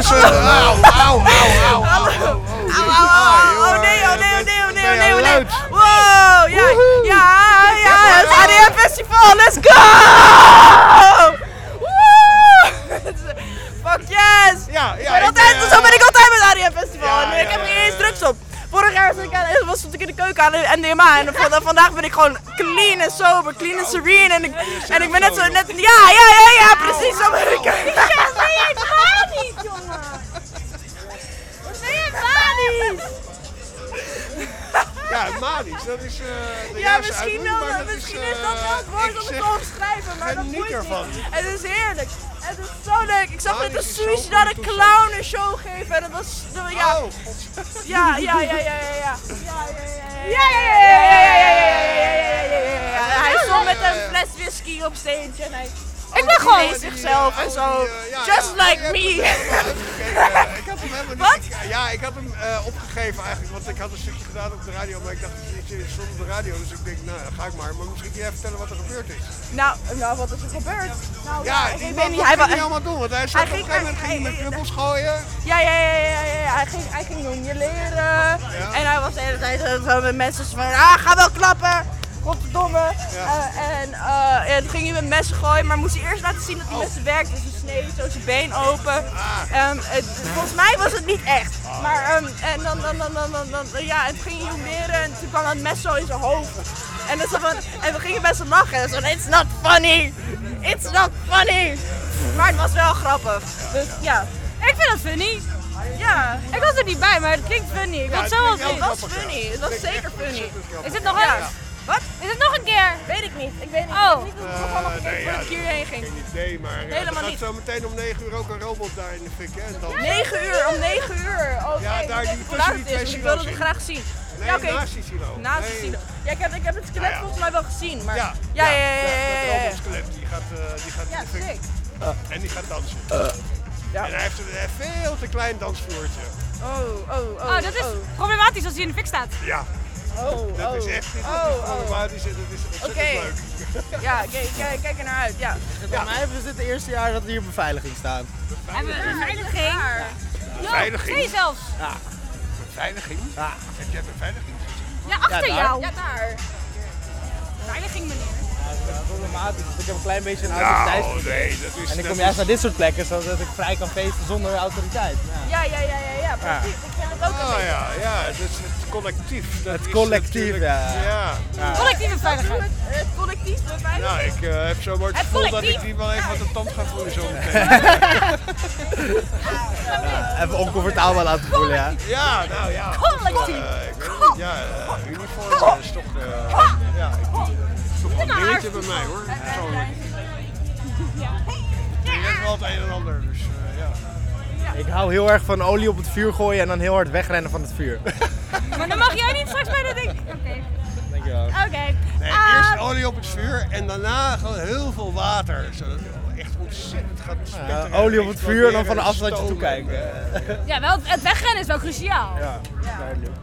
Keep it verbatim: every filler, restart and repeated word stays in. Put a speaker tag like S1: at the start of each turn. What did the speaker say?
S1: mensen. Auw, auw, auw, auw.
S2: Hallo. Auw, auw, auw. Oh nee, oh nee, oh nee, oh nee, oh nee, oh nee. Wow, ja, ja, ja, het A D M Festival, let's go! Fuck yes!
S1: Ja,
S2: Ik
S1: ja.
S2: ben
S1: ik,
S2: altijd,
S1: eh,
S2: zo ben ik altijd met het A D M Festival.
S1: Ja,
S2: En ik
S1: ja,
S2: heb er
S1: ja,
S2: niet eens
S1: ja.
S2: drugs op. Vorig jaar was ik, aan, was ik in de keuken aan de N D M A en van- vandaag ben ik gewoon clean en sober, clean en serene en ik, en ik ben net zo, net, ja, ja, ja, ja, precies zo ben ik.
S3: Ja, ben je helemaal niet, jongen! Wat ben je manisch?
S1: Ja, manisch, dat is uh, de
S2: Ja,
S1: juiste
S2: misschien,
S1: uitdrukking,
S2: wel,
S1: maar dat
S2: misschien
S1: is,
S2: is dat wel het
S1: uh,
S2: woord
S1: ik
S2: om het
S1: zeg,
S2: te omschrijven, maar dat
S1: geniet
S2: moet
S1: ervan.
S2: niet. Het is heerlijk. Het is zo leuk. Ik zag net
S1: Manisch
S2: een
S1: is zo
S2: sushi
S1: goed
S2: naar de
S1: toestand.
S2: clown een show geven en dat was, ja, ja,
S1: Oh,
S2: ja, ja, ja, ja, ja, ja. Ja, ja, ja, ja, ja, ja, ja, ja, ja, ja, ja. Hij stond met een fles whisky op stage en hij... Ik ben gewoon zichzelf en zo. Just like me.
S1: Ik had hem helemaal niet.
S2: Wat?
S1: Ja, ik had hem uh, opgegeven eigenlijk, want ik had een stukje gedaan op de radio, maar ik dacht, je stond op de radio, dus ik denk, nou, dan ga ik maar. Maar misschien kun jij vertellen wat er gebeurd is.
S2: Nou, nou, wat is er gebeurd? Nou,
S1: Ja,
S2: ik
S1: die
S2: weet
S1: man,
S2: niet.
S1: wat
S2: Hij
S1: ging hij
S2: wa-
S1: allemaal doen? Want hij zat
S2: hij
S1: op een
S2: ging-
S1: gegeven moment
S2: hij-
S1: ging hij met
S2: hij-
S1: knuppels gooien.
S2: Ja, ja, ja, ja, ja, ja. Hij ging, hij ging jongleren.
S1: Ja.
S2: En hij was de hele tijd zo- zo met mensen van, ah, ga wel klappen. Godverdomme.
S1: Ja.
S2: Uh, en uh, ja, toen ging hij met messen gooien, maar moest hij eerst laten zien dat die
S1: Oh.
S2: messen werkt. Dus hij sneed zo zijn been open.
S1: Ah.
S2: Um, het, volgens mij was het niet echt. Maar um, en dan, dan, dan, dan, dan, dan, ja, en toen ging hij jongleren en toen kwam dat mes zo in zijn hoofd. En, dat zo van, en we gingen best wel lachen. En zo, it's not funny. It's not funny. Maar het was wel grappig. Dus ja.
S3: Ik vind het funny.
S2: Ja,
S3: Ik was er niet bij, maar het klinkt funny. Ik
S1: Ja,
S3: vond
S1: het
S3: het zo wel
S1: klinkt
S2: het
S1: heel
S3: zien.
S2: was
S1: grappig,
S2: funny.
S1: ja.
S2: Het was
S1: Het klinkt
S2: zeker
S1: echt
S2: funny.
S1: ontzettend grappig.
S3: Is het nog
S2: Ja.
S3: een?
S2: Wat?
S3: Is het nog een keer?
S2: Weet ik niet. Ik weet niet.
S3: Oh.
S2: Ik weet niet hoe het programma
S1: Uh,
S2: ging
S1: nee,
S2: voordat
S1: ja,
S2: ik hierheen ging.
S1: Geen idee, maar uh,
S2: Helemaal
S1: er
S2: niet.
S1: gaat zo meteen om negen uur ook een robot daar in de fik, hè? En dan...
S2: negen uur, om negen uur. Oké,
S1: Ja, daar
S2: ik
S1: die
S2: weet hoe laat
S1: tussen
S2: het
S1: die
S2: is,
S1: twee
S2: want ik wilde
S1: silo's
S2: het
S1: in.
S2: graag zien.
S1: Nee,
S2: Ja, oké.
S1: naast die silo.
S2: Naast de
S1: Nee.
S2: silo. Ja, ik heb, ik heb het skelet
S1: Ja, ja.
S2: volgens mij wel gezien, maar...
S1: Ja,
S2: ja, ja, ja, ja,
S1: dat
S2: ja, ja.
S1: robotskelet, die gaat, uh, die gaat
S2: Ja,
S1: in de fik.
S2: sick.
S1: En die gaat dansen.
S2: Ja.
S1: En hij heeft een uh, veel te klein dansvloertje.
S2: Oh, oh, oh.
S3: Oh, dat is problematisch als hij in de fik staat.
S1: Ja,
S2: Oh,
S1: dat
S2: oh.
S1: is echt niet
S2: Oh, oh.
S1: problematisch en dat is ontzettend
S2: Oké.
S1: leuk.
S2: Ja, kijk, kijk, kijk er naar uit, ja.
S4: Bij mij is het het eerste jaar dat we hier beveiliging staan.
S3: Hebben we een veiliging? Jo,
S1: Veiliging?
S3: twee zelfs.
S1: Beveiliging?
S4: Ja.
S1: Heb jij beveiliging gezien?
S3: Ja, achter
S4: Ja, daar.
S3: jou.
S2: Ja, daar.
S3: Veiliging, meneer.
S4: Dat is problematisch, want ik heb een klein beetje een autoriteit.
S1: Nou, nee, dat is...
S4: En ik
S1: dat
S4: kom juist
S1: is-
S4: naar dit soort plekken, zodat ik vrij kan feesten zonder autoriteit. Ja.
S2: Ja, ja, ja, ja, ja, precies. Ik vind het ook een
S1: Oh
S2: beetje...
S1: ja, ja, dus het collectief. Dat
S4: Het
S1: is
S4: collectief,
S1: natuurlijk-
S4: ja.
S1: Ja.
S3: Collectieve
S2: Doe
S3: veiligheid.
S2: het, het collectief beveiliging.
S1: Nou, ik uh, heb zo maar het
S3: Het
S1: gevoel dat
S3: collectief.
S1: ik die wel even wat de tand ga voelen zo meteen.
S4: Ja, even oncomfortabel laten voelen, ja.
S1: Ja, nou ja.
S3: Collectief.
S1: Uh, ik weet niet, ja, uh, uniform is toch, uh, ja, ik, is toch wel een dingetje bij mij hoor. Persoonlijk. Ik weet wel het een en ander, dus uh, ja.
S4: Ik hou heel erg van olie op het vuur gooien en dan heel hard wegrennen van het vuur.
S3: Maar dan mag jij niet straks bij de ding. Oké.
S4: Dankjewel.
S3: Oké.
S1: Nee,
S3: Ah,
S1: eerst olie op het vuur en daarna gewoon heel veel water. Zodat het echt ontzettend gaat
S4: Ja,
S1: sputteren.
S4: olie op het vuur en dan van een
S1: exploderen,
S4: afstandje
S1: stomen.
S4: toekijken.
S3: Ja, wel, het wegrennen is wel cruciaal.
S4: Ja, duidelijk.